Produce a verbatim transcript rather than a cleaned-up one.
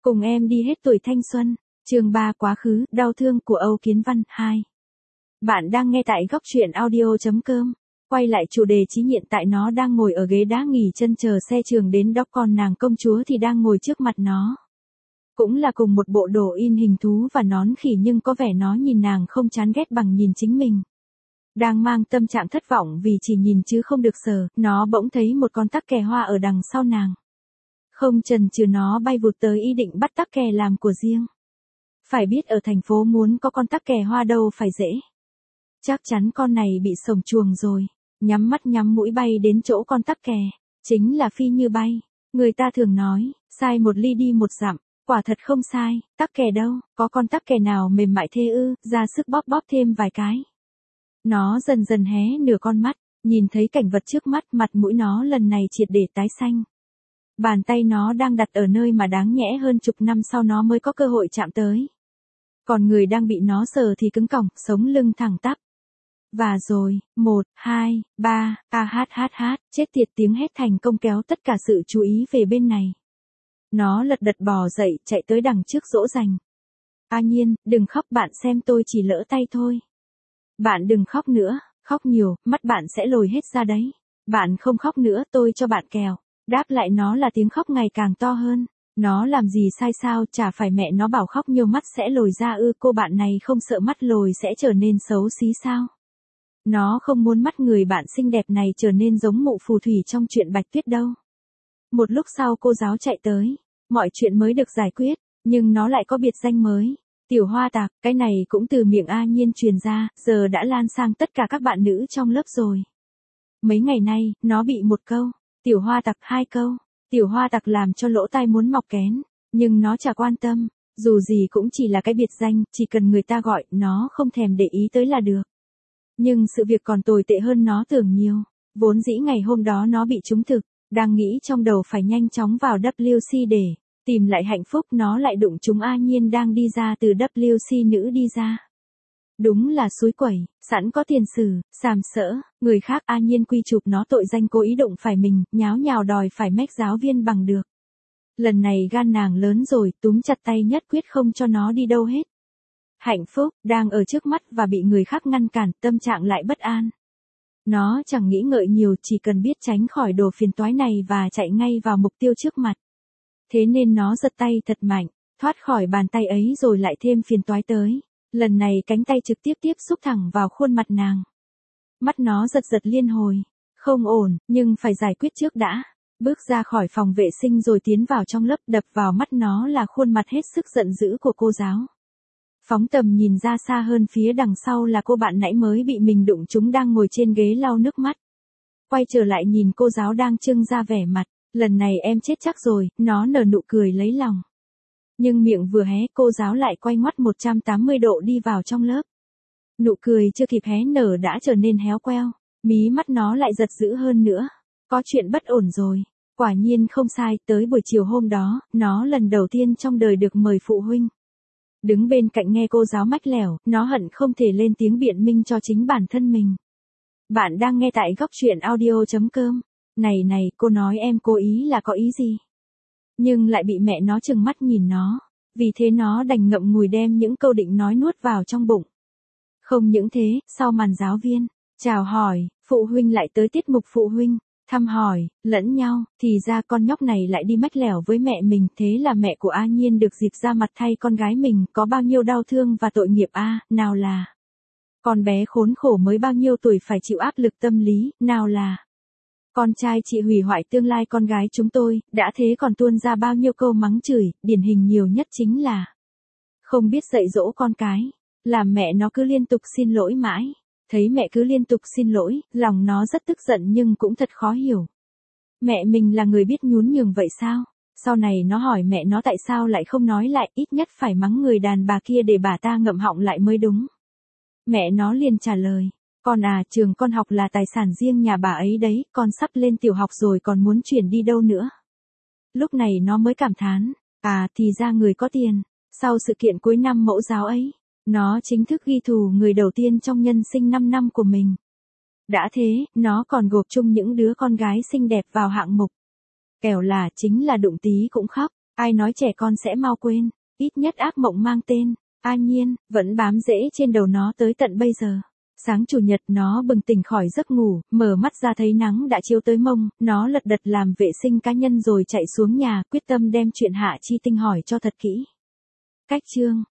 Cùng em đi hết tuổi thanh xuân. Chương ba Quá khứ, đau thương của Âu Kiến Văn hai. Bạn đang nghe tại góc truyện audio chấm com. Quay lại chủ đề chí hiện tại nó đang ngồi ở ghế đá nghỉ chân chờ xe trường đến đó, còn nàng công chúa thì đang ngồi trước mặt nó. Cũng là cùng một bộ đồ in hình thú và nón khỉ, nhưng có vẻ nó nhìn nàng không chán ghét bằng nhìn chính mình. Đang mang tâm trạng thất vọng vì chỉ nhìn chứ không được sờ, nó bỗng thấy một con tắc kè hoa ở đằng sau nàng. Không chần chừ nó bay vụt tới ý định bắt tắc kè làm của riêng. Phải biết ở thành phố muốn có con tắc kè hoa đâu phải dễ. Chắc chắn con này bị sổng chuồng rồi. Nhắm mắt nhắm mũi bay đến chỗ con tắc kè. Chính là phi như bay. Người ta thường nói, sai một ly đi một dặm. Quả thật không sai, tắc kè đâu, có con tắc kè nào mềm mại thế ư, ra sức bóp bóp thêm vài cái. Nó dần dần hé nửa con mắt, nhìn thấy cảnh vật trước mắt, mặt mũi nó lần này triệt để tái xanh. Bàn tay nó đang đặt ở nơi mà đáng nhẽ hơn chục năm sau nó mới có cơ hội chạm tới. Còn người đang bị nó sờ thì cứng cỏng, sống lưng thẳng tắp. Và rồi, một, hai, ba, a hát hát hát, chết tiệt, tiếng hét thành công kéo tất cả sự chú ý về bên này. Nó lật đật bò dậy, chạy tới đằng trước dỗ dành. A Nhiên, đừng khóc, bạn xem tôi chỉ lỡ tay thôi. Bạn đừng khóc nữa, khóc nhiều, mắt bạn sẽ lồi hết ra đấy. Bạn không khóc nữa, tôi cho bạn kèo. Đáp lại nó là tiếng khóc ngày càng to hơn. Nó làm gì sai sao, chả phải mẹ nó bảo khóc nhiều mắt sẽ lồi ra ư, cô bạn này không sợ mắt lồi sẽ trở nên xấu xí sao? Nó không muốn mắt người bạn xinh đẹp này trở nên giống mụ phù thủy trong chuyện Bạch Tuyết đâu. Một lúc sau cô giáo chạy tới, mọi chuyện mới được giải quyết, nhưng nó lại có biệt danh mới. Tiểu Hoa Tạc, cái này cũng từ miệng A Nhiên truyền ra, giờ đã lan sang tất cả các bạn nữ trong lớp rồi. Mấy ngày nay, nó bị một câu, Tiểu Hoa Tạc, hai câu, Tiểu Hoa Tạc làm cho lỗ tai muốn mọc kén, nhưng nó chả quan tâm, dù gì cũng chỉ là cái biệt danh, chỉ cần người ta gọi, nó không thèm để ý tới là được. Nhưng sự việc còn tồi tệ hơn nó tưởng nhiều, vốn dĩ ngày hôm đó nó bị trúng thực, đang nghĩ trong đầu phải nhanh chóng vào W C để tìm lại hạnh phúc, nó lại đụng trúng A Nhiên đang đi ra từ W C nữ đi ra. Đúng là xúi quẩy, sẵn có tiền sử, sàm sỡ, người khác A Nhiên quy chụp nó tội danh cố ý đụng phải mình, nháo nhào đòi phải mách giáo viên bằng được. Lần này gan nàng lớn rồi, túm chặt tay nhất quyết không cho nó đi đâu hết. Hạnh phúc, đang ở trước mắt và bị người khác ngăn cản, tâm trạng lại bất an. Nó chẳng nghĩ ngợi nhiều, chỉ cần biết tránh khỏi đồ phiền toái này và chạy ngay vào mục tiêu trước mặt. Thế nên nó giật tay thật mạnh, thoát khỏi bàn tay ấy rồi lại thêm phiền toái tới. Lần này cánh tay trực tiếp tiếp xúc thẳng vào khuôn mặt nàng. Mắt nó giật giật liên hồi. Không ổn, nhưng phải giải quyết trước đã. Bước ra khỏi phòng vệ sinh rồi tiến vào trong lớp, đập vào mắt nó là khuôn mặt hết sức giận dữ của cô giáo. Phóng tầm nhìn ra xa hơn, phía đằng sau là cô bạn nãy mới bị mình đụng trúng đang ngồi trên ghế lau nước mắt. Quay trở lại nhìn cô giáo đang trưng ra vẻ mặt, lần này em chết chắc rồi, nó nở nụ cười lấy lòng. Nhưng miệng vừa hé, cô giáo lại quay ngoắt một trăm tám mươi độ đi vào trong lớp. Nụ cười chưa kịp hé nở đã trở nên héo queo, mí mắt nó lại giật dữ hơn nữa. Có chuyện bất ổn rồi. Quả nhiên không sai, tới buổi chiều hôm đó, nó lần đầu tiên trong đời được mời phụ huynh. Đứng bên cạnh nghe cô giáo mách lẻo, nó hận không thể lên tiếng biện minh cho chính bản thân mình. Bạn đang nghe tại góc truyện audio chấm com. Này này, cô nói em cố ý là có ý gì? Nhưng lại bị mẹ nó trừng mắt nhìn nó. Vì thế nó đành ngậm ngùi đem những câu định nói nuốt vào trong bụng. Không những thế, sau màn giáo viên chào hỏi, phụ huynh lại tới tiết mục phụ huynh thăm hỏi lẫn nhau, thì ra con nhóc này lại đi mách lẻo với mẹ mình. Thế là mẹ của A Nhiên được dịp ra mặt thay con gái mình, có bao nhiêu đau thương và tội nghiệp a, nào là con bé khốn khổ mới bao nhiêu tuổi phải chịu áp lực tâm lý, nào là con trai chị hủy hoại tương lai con gái chúng tôi, đã thế còn tuôn ra bao nhiêu câu mắng chửi, điển hình nhiều nhất chính là không biết dạy dỗ con cái, làm mẹ nó cứ liên tục xin lỗi mãi. Thấy mẹ cứ liên tục xin lỗi, lòng nó rất tức giận nhưng cũng thật khó hiểu. Mẹ mình là người biết nhún nhường vậy sao? Sau này nó hỏi mẹ nó tại sao lại không nói lại, ít nhất phải mắng người đàn bà kia để bà ta ngậm họng lại mới đúng. Mẹ nó liền trả lời, con à, trường con học là tài sản riêng nhà bà ấy đấy, con sắp lên tiểu học rồi còn muốn chuyển đi đâu nữa. Lúc này nó mới cảm thán, à thì ra người có tiền. Sau sự kiện cuối năm mẫu giáo ấy, nó chính thức ghi thù người đầu tiên trong nhân sinh năm năm của mình. Đã thế, nó còn gộp chung những đứa con gái xinh đẹp vào hạng mục. Kẻo là chính là đụng tí cũng khóc. Ai nói trẻ con sẽ mau quên, ít nhất ác mộng mang tên, A Nhiên, vẫn bám rễ trên đầu nó tới tận bây giờ. Sáng chủ nhật nó bừng tỉnh khỏi giấc ngủ, mở mắt ra thấy nắng đã chiếu tới mông, nó lật đật làm vệ sinh cá nhân rồi chạy xuống nhà, quyết tâm đem chuyện Hạ Chi Tinh hỏi cho thật kỹ. Cách chương